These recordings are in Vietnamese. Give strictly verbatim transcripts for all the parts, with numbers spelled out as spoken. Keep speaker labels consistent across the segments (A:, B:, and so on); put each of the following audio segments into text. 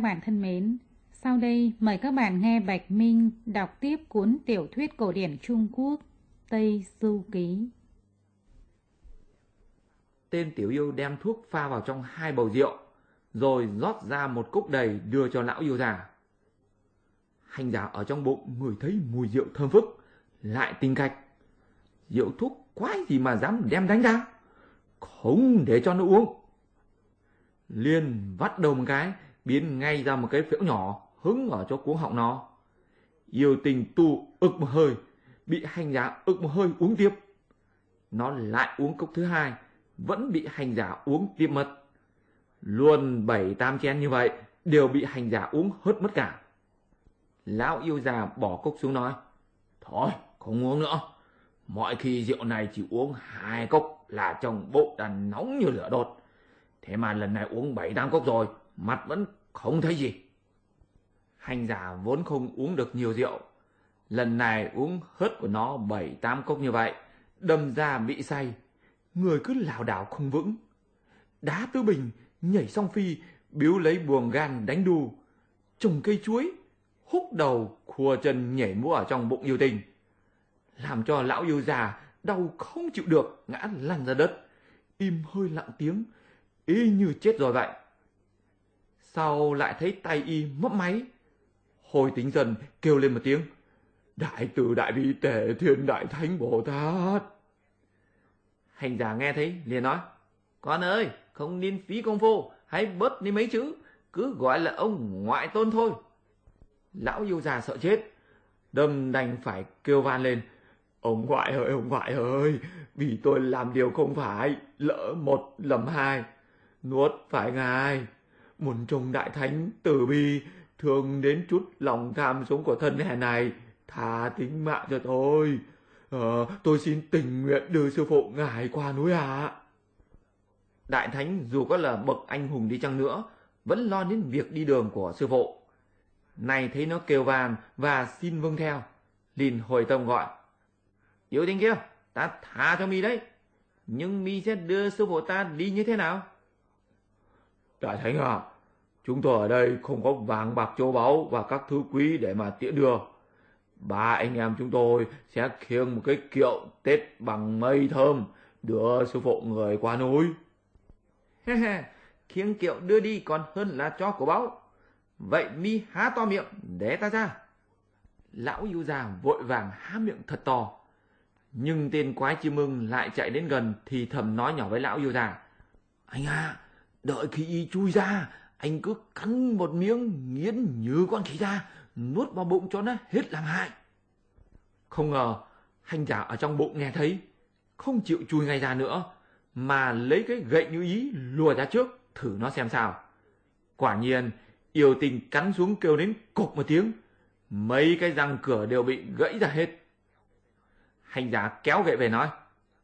A: bạn thân mến, sau đây mời các bạn nghe Bạch Minh đọc tiếp cuốn tiểu thuyết cổ điển Trung Quốc Tây Du Ký.
B: Tên tiểu yêu đem thuốc pha vào trong hai bầu rượu, rồi rót ra một cốc đầy đưa cho lão yêu già. Hành giả ở trong bụng ngửi thấy mùi rượu thơm phức, lại tinh cạch. Rượu thuốc quái gì mà dám đem đánh ra, không để cho nó uống. Liền vắt đầu một cái, biến ngay ra một cái phễu nhỏ hứng ở chỗ cuống họng nó. Yêu tình tu ực một hơi, bị hành giả ực một hơi uống tiếp. Nó lại uống cốc thứ hai, vẫn bị hành giả uống tiếp mất. Luôn bảy tám chén như vậy đều bị hành giả uống hết mất cả. Lão yêu già bỏ cốc xuống nói: thôi không uống nữa. Mọi khi rượu này chỉ uống hai cốc là trong bụng đã nóng như lửa đốt. Thế mà lần này uống bảy tám cốc rồi, mặt vẫn không thấy gì. Hành giả vốn không uống được nhiều rượu, lần này uống hết của nó bảy tám cốc như vậy, đâm ra bị say, người cứ lảo đảo không vững. Đá tứ bình, nhảy song phi, biếu lấy buồng gan đánh đu, trồng cây chuối, húc đầu, khua chân nhảy múa ở trong bụng yêu tình, làm cho lão yêu già đau không chịu được, ngã lăn ra đất, im hơi lặng tiếng, y như chết rồi vậy. Sau lại thấy tay y mấp máy, hồi tính dần kêu lên một tiếng: đại từ đại bi tề thiên đại thánh Bồ Tát. Hành giả nghe thấy liền nói: con ơi, không nên phí công phu, hãy bớt đi mấy chữ, cứ gọi là ông ngoại tôn thôi. Lão yêu già sợ chết, đâm đành phải kêu van lên: ông ngoại ơi, ông ngoại ơi, vì tôi làm điều không phải, lỡ một lầm hai, nuốt phải ngài, muốn trông đại thánh từ bi, thương đến chút lòng tham sống của thân hèn này, tha tính mạng cho tôi. Ờ, tôi xin tình nguyện đưa sư phụ ngài qua núi ạ. À. Đại thánh dù có là bậc anh hùng đi chăng nữa, vẫn lo đến việc đi đường của sư phụ. Này thấy nó kêu van và xin vâng theo, liền hồi tâm gọi: yêu tình kia, ta tha cho mi đấy, nhưng mi sẽ đưa sư phụ ta đi như thế nào? Đại thánh à, chúng tôi ở đây không có vàng bạc châu báu và các thứ quý để mà tiễn đưa. Ba anh em chúng tôi sẽ khiêng một cái kiệu Tết bằng mây thơm đưa sư phụ người qua núi. Khiêng kiệu đưa đi còn hơn là cho của báu. Vậy mi há to miệng để ta ra. Lão yêu già vội vàng há miệng thật to. Nhưng tên quái chim ưng lại chạy đến gần thì thầm nói nhỏ với lão yêu già: anh à, đợi khi y chui ra, anh cứ cắn một miếng nghiến như con khỉ ra, nuốt vào bụng cho nó hết làm hại. Không ngờ hành giả ở trong bụng nghe thấy, không chịu chui ngay ra nữa, mà lấy cái gậy như ý lùa ra trước thử nó xem sao. Quả nhiên yêu tình cắn xuống kêu đến cộc một tiếng, mấy cái răng cửa đều bị gãy ra hết. Hành giả kéo gậy về nói: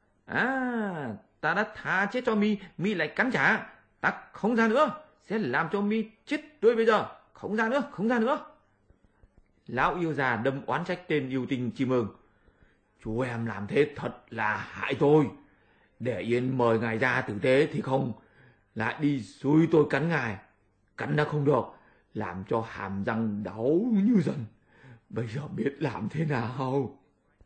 B: à, ta đã tha chết cho mi, mi lại cắn trả, ta không ra nữa, sẽ làm cho mi chết tươi bây giờ, không ra nữa, không ra nữa. Lão yêu già đâm oán trách tên yêu tình chim ưng: chú em làm thế thật là hại tôi, để yên mời ngài ra tử tế thì không, lại đi xui tôi cắn ngài, cắn đã không được, làm cho hàm răng đau như dần, bây giờ biết làm thế nào.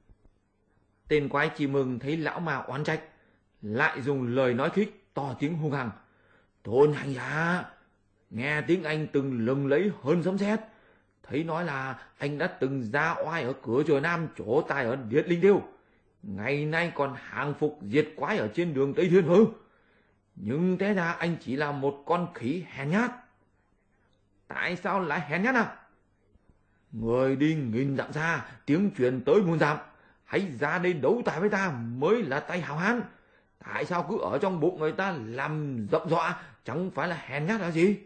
B: Tên quái chim ưng thấy lão ma oán trách, lại dùng lời nói khích to tiếng hung hăng: tôn hành giả, nghe tiếng anh từng lừng lẫy hơn sấm sét, thấy nói là anh đã từng ra oai ở cửa chùa Nam, chỗ tài ở Điện Linh Tiêu, ngày nay còn hàng phục diệt quái ở trên đường Tây Thiên Vương, nhưng té ra anh chỉ là một con khỉ hèn nhát. Tại sao lại hèn nhát à? Người đi nghìn dặm xa, tiếng truyền tới muôn dặm, hãy ra đây đấu tài với ta mới là tay hào hán. Tại sao cứ ở trong bụng người ta làm rộng dọa, chẳng phải là hèn nhát là gì?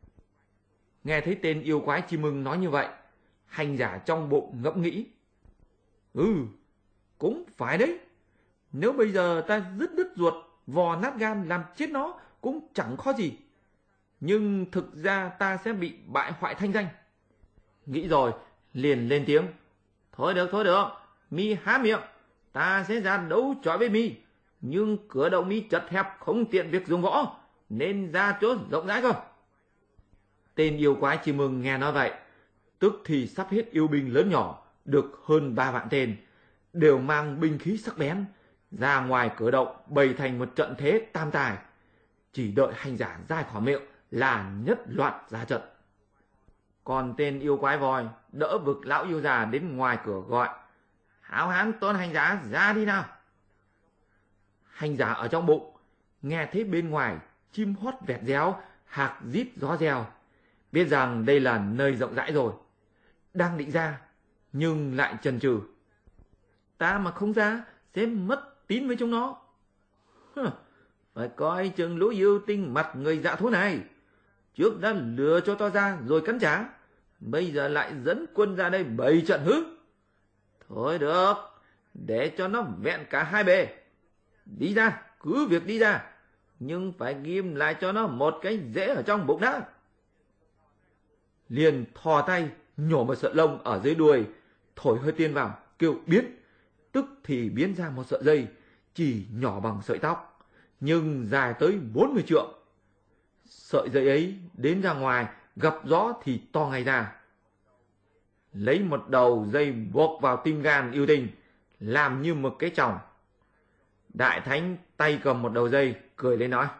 B: Nghe thấy tên yêu quái chim ưng nói như vậy, hành giả trong bụng ngẫm nghĩ: ừ, cũng phải đấy. Nếu bây giờ ta dứt đứt ruột, vò nát gan làm chết nó cũng chẳng khó gì, nhưng thực ra ta sẽ bị bại hoại thanh danh. Nghĩ rồi liền lên tiếng: thôi được, thôi được, mi há miệng, ta sẽ ra đấu chọi với mi, nhưng cửa động mi chật hẹp không tiện việc dùng võ, nên ra chỗ rộng rãi cơ. Tên yêu quái chim ưng nghe nói vậy, tức thì sắp hết yêu binh lớn nhỏ, được hơn ba vạn tên, đều mang binh khí sắc bén, ra ngoài cửa động bày thành một trận thế tam tài. Chỉ đợi hành giả ra khỏi miệng là nhất loạt ra trận. Còn tên yêu quái voi đỡ vực lão yêu già đến ngoài cửa gọi: Hảo hán tôn hành giả ra đi nào. Hành giả ở trong bụng nghe thấy bên ngoài chim hót vẹt réo, hạc rít gió reo, biết rằng đây là nơi rộng rãi rồi. Đang định ra nhưng lại chần chừ: Ta mà không ra sẽ mất tín với chúng nó. Hừ, phải coi chừng lũ yêu tinh mặt người dạ thú này. Trước đã lừa cho to ra rồi cắn trả, bây giờ lại dẫn quân ra đây bày trận hứ. Thôi được, để cho nó vẹn cả hai bề. Đi ra, cứ việc đi ra, nhưng phải ghim lại cho nó một cái rễ ở trong bụng đã. Liền thò tay nhổ một sợi lông ở dưới đuôi, thổi hơi tiên vào, kêu biến. Tức thì biến ra một sợi dây chỉ nhỏ bằng sợi tóc, nhưng dài tới bốn mươi trượng. Sợi dây ấy đến ra ngoài, gặp gió thì to ngay ra. Lấy một đầu dây buộc vào tim gan yêu tinh, làm như một cái chòng. Đại thánh tay cầm một đầu dây, cười lên nói: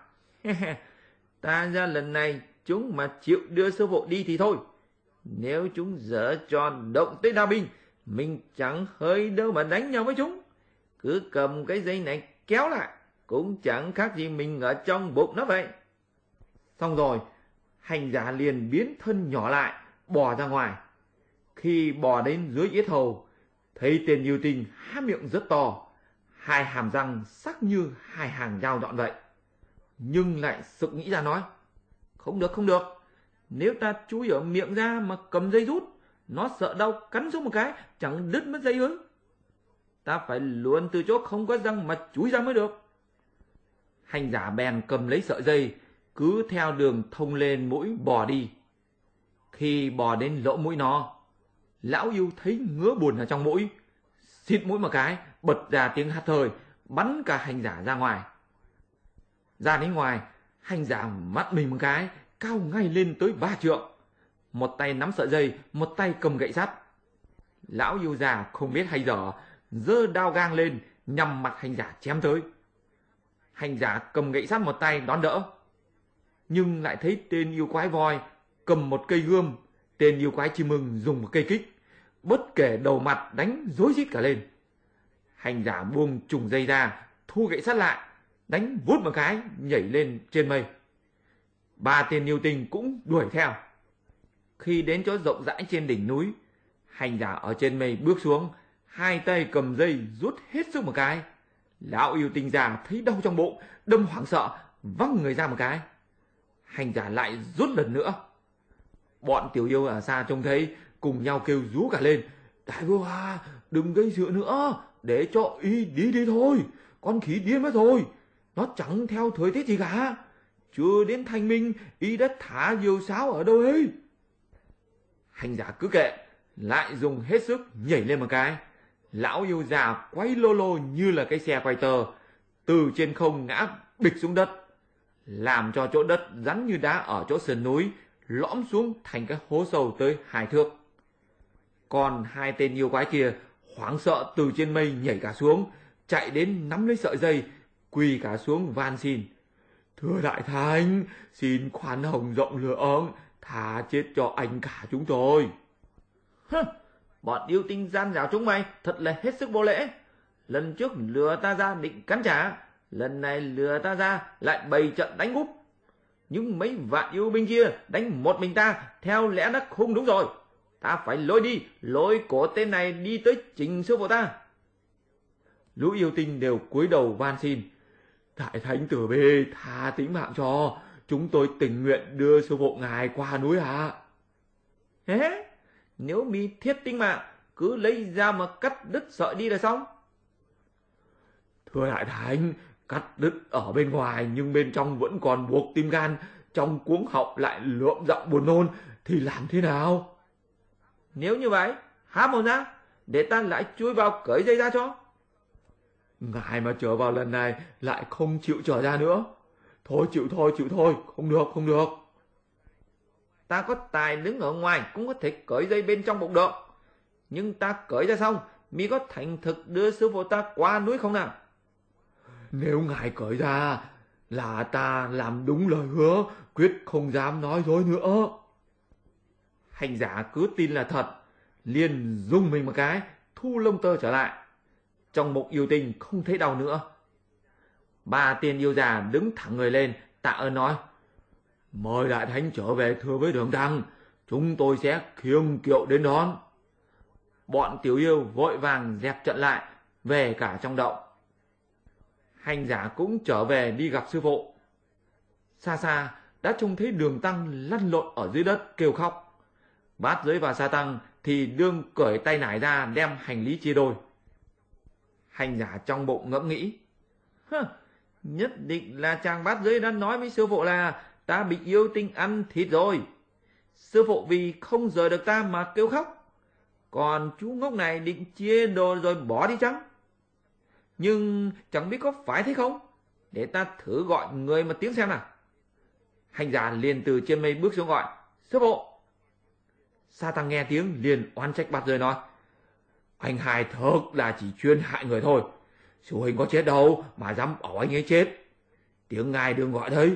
B: Ta ra lần này chúng mà chịu đưa sư phụ đi thì thôi. Nếu chúng dở tròn động tới đao binh, mình chẳng hơi đâu mà đánh nhau với chúng. Cứ cầm cái dây này kéo lại, cũng chẳng khác gì mình ở trong bụng nó vậy. Xong rồi, hành giả liền biến thân nhỏ lại, bò ra ngoài. Khi bò đến dưới yết hầu, thấy tên yêu tinh há miệng rất to, hai hàm răng sắc như hai hàng dao nhọn vậy. Nhưng lại sực nghĩ ra nói: Không được, không được. Nếu ta chui ở miệng ra mà cầm dây rút, nó sợ đau cắn xuống một cái, chẳng đứt mất dây ư? Ta phải luôn từ chỗ không có răng mà chui ra mới được. Hành giả bèn cầm lấy sợi dây, cứ theo đường thông lên mũi bò đi. Khi bò đến lỗ mũi nó, lão yêu thấy ngứa buồn ở trong mũi, xịt mũi một cái, bật ra tiếng hắt hơi, bắn cả hành giả ra ngoài. Ra đến ngoài, hành giả mắt mình một cái, cao ngay lên tới ba trượng. Một tay nắm sợi dây, một tay cầm gậy sắt. Lão yêu già không biết hay dở, giơ đao gang lên, nhằm mặt hành giả chém tới. Hành giả cầm gậy sắt một tay đón đỡ, nhưng lại thấy tên yêu quái voi cầm một cây gươm, tên yêu quái chim ưng dùng một cây kích, bất kể đầu mặt đánh rối rít cả lên. Hành giả buông trùng dây ra, thu gậy sắt lại, đánh vút một cái, nhảy lên trên mây. Ba tên yêu tinh cũng đuổi theo. Khi đến chỗ rộng rãi trên đỉnh núi, hành giả ở trên mây bước xuống, hai tay cầm dây rút hết sức một cái. Lão yêu tinh già thấy đau trong bụng, đâm hoảng sợ, văng người ra một cái. Hành giả lại rút lần nữa. Bọn tiểu yêu ở xa trông thấy, cùng nhau kêu rú cả lên: Đại vương à, đừng gây sự nữa, để cho y đi đi thôi. Con khỉ điên mất rồi, nó chẳng theo thời tiết gì cả. Chưa đến thanh minh, y đã thả diều sáo ở đâu ấy. Hành giả cứ kệ, lại dùng hết sức nhảy lên một cái. Lão yêu già quay lô lô như là cái xe quay tơ, từ trên không ngã bịch xuống đất, làm cho chỗ đất rắn như đá ở chỗ sườn núi lõm xuống thành cái hố sâu tới hai thước. Còn hai tên yêu quái kia hoảng sợ từ trên mây nhảy cả xuống, chạy đến nắm lấy sợi dây, quỳ cả xuống van xin: Thưa đại thánh, xin khoan hồng rộng lượng, thả chết cho anh cả chúng tôi. Hừ, bọn yêu tinh gian dảo chúng mày thật là hết sức vô lễ. Lần trước lừa ta ra định cắn trả, lần này lừa ta ra lại bày trận đánh úp. Nhưng mấy vạn yêu binh kia đánh một mình ta, theo lẽ đã không đúng rồi. Ta phải lôi đi, lôi cổ tên này đi tới trình sư phụ ta. Lũ yêu tinh đều cúi đầu van xin: Đại thánh từ bi, tha tính mạng cho, chúng tôi tình nguyện đưa sư phụ ngài qua núi ạ. Thế, nếu mi thiết tính mạng, cứ lấy ra mà cắt đứt sợi đi là xong. Thưa đại thánh, cắt đứt ở bên ngoài nhưng bên trong vẫn còn buộc tim gan, trong cuống họng lại lượm giọng buồn nôn, thì làm thế nào? Nếu như vậy, há mồm ra, để ta lại chui vào cởi dây ra cho. Ngài mà trở vào lần này lại không chịu trở ra nữa. Thôi chịu thôi, chịu thôi, không được, không được. ta có tài đứng ở ngoài cũng có thể cởi dây bên trong bụng được. Nhưng ta cởi ra xong, mi có thành thực đưa sư phụ ta qua núi không nào? Nếu ngài cởi ra là ta làm đúng lời hứa, quyết không dám nói dối nữa. Hành giả cứ tin là thật, liền rung mình một cái, thu lông tơ trở lại. Trong bụng yêu tinh không thấy đau nữa. Ba tiên yêu già đứng thẳng người lên, tạ ơn nói: mời đại thánh trở về thưa với Đường Tăng, chúng tôi sẽ khiêng kiệu đến đón. Bọn tiểu yêu vội vàng dẹp trận lại, về cả trong động. Hành giả cũng trở về đi gặp sư phụ. Xa xa đã trông thấy Đường Tăng lăn lộn ở dưới đất kêu khóc. Bát Giới và Sa Tăng thì đương cởi tay nải ra đem hành lý chia đôi. Hành giả trong bụng ngẫm nghĩ: Hơ, nhất định là chàng Bát Giới đã nói với sư phụ là ta bị yêu tinh ăn thịt rồi. Sư phụ vì không rời được ta mà kêu khóc. Còn chú ngốc này định chia đồ rồi bỏ đi chăng? Nhưng chẳng biết có phải thế không? Để ta thử gọi người một tiếng xem nào. Hành giả liền từ trên mây bước xuống gọi: sư phụ. Sa Tăng nghe tiếng liền oán trách Bát Giới nói: anh hai thật là chỉ chuyên hại người thôi. Sư huynh có chết đâu mà dám bảo anh ấy chết. Tiếng ngài đừng gọi đấy.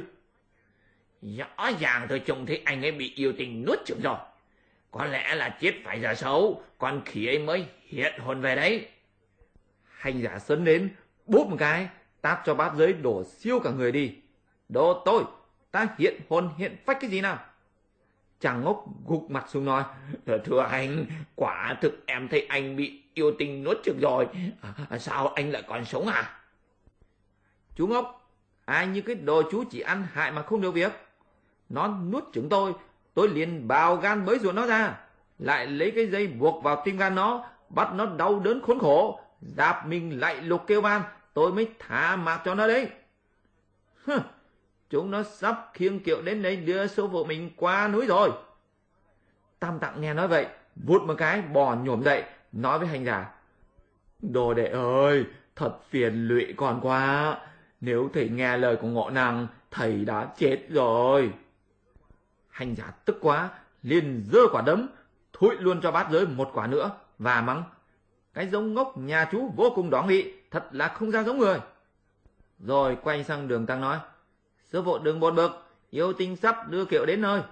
B: Rõ ràng tôi trông thấy anh ấy bị yêu tinh nuốt chửng rồi. Có lẽ là chết phải giờ xấu, con khỉ ấy mới hiện hồn về đấy. Hành giả sấn đến, bốp một cái, tát cho Bát Giới đổ siêu cả người đi. Đồ tôi, ta hiện hồn hiện phách cái gì nào? Chàng ngốc gục mặt xuống nói: thưa anh, quả thực em thấy anh bị yêu tinh nuốt chửng rồi. À, sao anh lại còn sống à? Chú ngốc, ai như cái đồ chú chỉ ăn hại mà không được việc. Nó nuốt chửng tôi, tôi liền bào gan bới ruột nó ra, lại lấy cái dây buộc vào tim gan nó, bắt nó đau đớn khốn khổ, dạp mình lại lục kêu van, tôi mới thả mạc cho nó đấy. Hừ, chúng nó sắp khiêng kiệu đến đây đưa sư phụ mình qua núi rồi. Tam Tạng nghe nói vậy, vụt một cái bò nhổm dậy, nói với hành giả: đồ đệ ơi, thật phiền lụy con quá. Nếu thầy nghe lời của Ngộ Năng, thầy đã chết rồi. Hành giả tức quá, liền giơ quả đấm, thụi luôn cho Bát Giới một quả nữa, và mắng: cái giống ngốc nhà chú vô cùng đỏ nghị, thật là không ra giống người. Rồi quay sang Đường Tăng nói: sư phụ đừng buồn bực, yêu tinh sắp đưa kiệu đến nơi.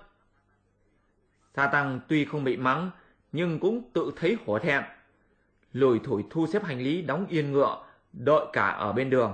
B: Sa Tăng tuy không bị mắng, nhưng cũng tự thấy hổ thẹn, lủi thủi thu xếp hành lý đóng yên ngựa, đợi cả ở bên đường.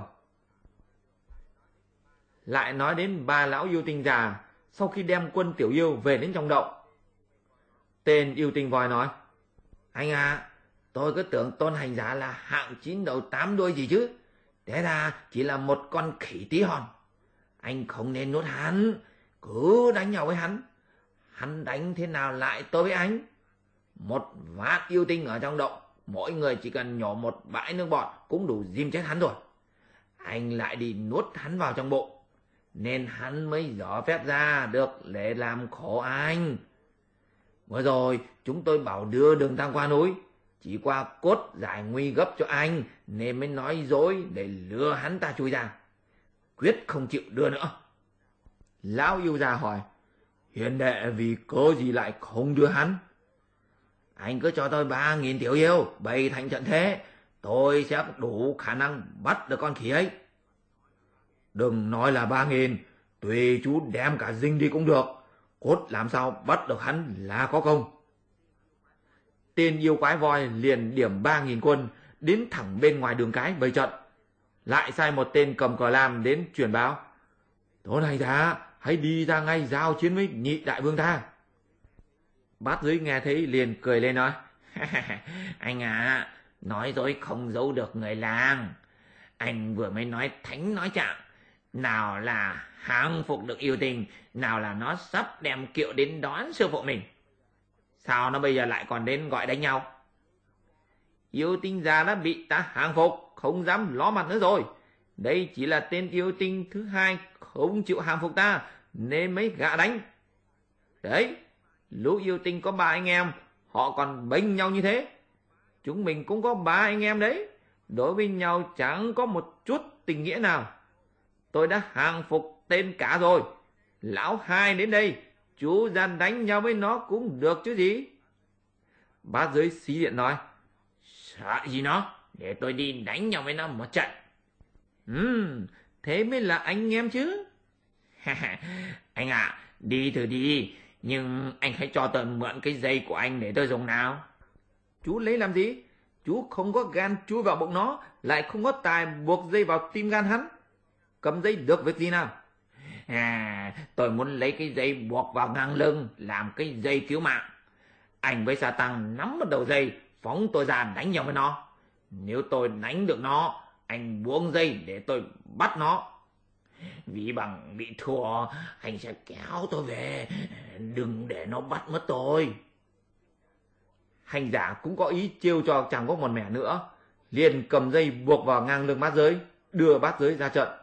B: Lại nói đến ba lão yêu tinh già sau khi đem quân tiểu yêu về đến trong động. Tên yêu tinh voi nói: anh à, tôi cứ tưởng Tôn hành giả là hạng chín đầu tám đuôi gì chứ, thế ra chỉ là một con khỉ tí hon. Anh không nên nuốt hắn, cứ đánh nhau với hắn. Hắn đánh thế nào lại tôi với anh? Một vạn yêu tinh ở trong động, mỗi người chỉ cần nhổ một bãi nước bọt cũng đủ diêm chết hắn rồi. Anh lại đi nuốt hắn vào trong bụng, nên hắn mới dò phép ra được để làm khổ anh. Vừa rồi chúng tôi bảo đưa Đường Tăng qua núi, chỉ qua cốt giải nguy gấp cho anh, nên mới nói dối để lừa hắn ta chui ra. Quyết không chịu đưa nữa. Lão yêu già hỏi: hiền đệ vì cớ gì lại không đưa hắn? Anh cứ cho tôi ba nghìn tiểu yêu bày thành trận thế, tôi sẽ đủ khả năng bắt được con khỉ ấy. Đừng nói là ba nghìn, tùy chú đem cả dinh đi cũng được, cốt làm sao bắt được hắn là có công. Tên yêu quái voi liền điểm ba nghìn quân đến thẳng bên ngoài đường cái bày trận, lại sai một tên cầm cờ lam đến truyền báo: Tôn hành giả, hãy đi ra ngay giao chiến với nhị đại vương ta. Bát Giới nghe thấy liền cười lên nói: anh à, nói dối không giấu được người làng. Anh vừa mới nói thánh nói trạng, nào là hàng phục được yêu tình, nào là nó sắp đem kiệu đến đón sư phụ mình. Sao nó bây giờ lại còn đến gọi đánh nhau? Yêu tinh già đã bị ta hàng phục, không dám ló mặt nữa rồi. Đây chỉ là tên yêu tinh thứ hai không chịu hàng phục ta, nên mới gạ đánh. Đấy, lũ yêu tinh có ba anh em, họ còn bênh nhau như thế. Chúng mình cũng có ba anh em đấy, đối với nhau chẳng có một chút tình nghĩa nào. Tôi đã hàng phục tên cả rồi. Lão hai đến đây, chú ra đánh nhau với nó cũng được chứ gì. Bát giới xí điện nói, sợ gì nó, để tôi đi đánh nhau với nó một trận. Ừm, thế mới là anh em chứ. Anh ạ, à, đi thử đi, nhưng anh hãy cho tôi mượn cái dây của anh để tôi dùng nào. Chú lấy làm gì? Chú không có gan chui vào bụng nó, lại không có tài buộc dây vào tim gan hắn. Cầm dây được việc gì nào? À, tôi muốn lấy cái dây buộc vào ngang lưng, làm cái dây cứu mạng. Anh với Sa Tăng nắm một đầu dây, phóng tôi ra đánh nhau với nó. Nếu tôi đánh được nó, anh buông dây để tôi bắt nó. Vì bằng bị thua, anh sẽ kéo tôi về, đừng để nó bắt mất tôi. Hành giả cũng có ý trêu cho Tràng Ngốc một mẻ nữa, liền cầm dây buộc vào ngang lưng bát giới, đưa bát giới ra trận.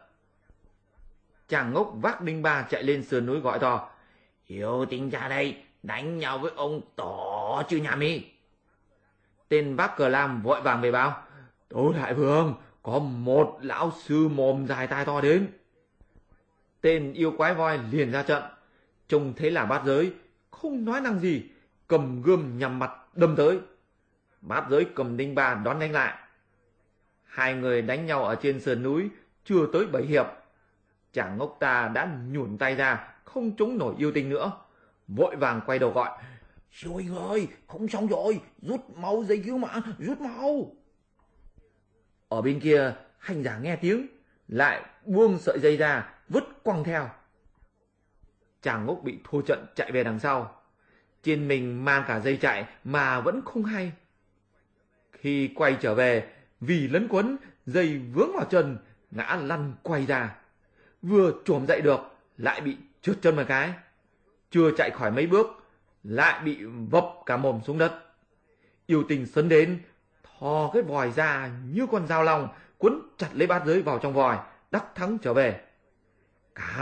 B: Tràng Ngốc vác đinh ba chạy lên sườn núi gọi to, Hiếu tính ra đây, đánh nhau với ông Tổ chứ nhà mi. Tên bác Cờ Lam vội vàng về báo, Tố đại vương, có một lão sư mồm dài tai to đến. Tên yêu quái voi liền ra trận, trông thấy là bát giới, không nói năng gì, cầm gươm nhằm mặt đâm tới. Bát giới cầm đinh ba đón đánh lại. Hai người đánh nhau ở trên sườn núi, chưa tới bảy hiệp. Tràng Ngốc ta đã nhủn tay ra, không chống nổi yêu tinh nữa, vội vàng quay đầu gọi, Siêu Huynh ơi, không xong rồi, rút máu dây cứu mạng, rút máu. Ở bên kia, hành giả nghe tiếng, lại buông sợi dây ra, vứt quăng theo. Tràng Ngốc bị thua trận chạy về đằng sau, trên mình mang cả dây chạy mà vẫn không hay. Khi quay trở về, vì lấn quấn, dây vướng vào chân, ngã lăn quay ra. Vừa chồm dậy được, lại bị trượt chân một cái. Chưa chạy khỏi mấy bước, lại bị vấp cả mồm xuống đất. Yêu tinh sấn đến, thò cái vòi ra như con dao long, quấn chặt lấy bát giới vào trong vòi, đắc thắng trở về. Cả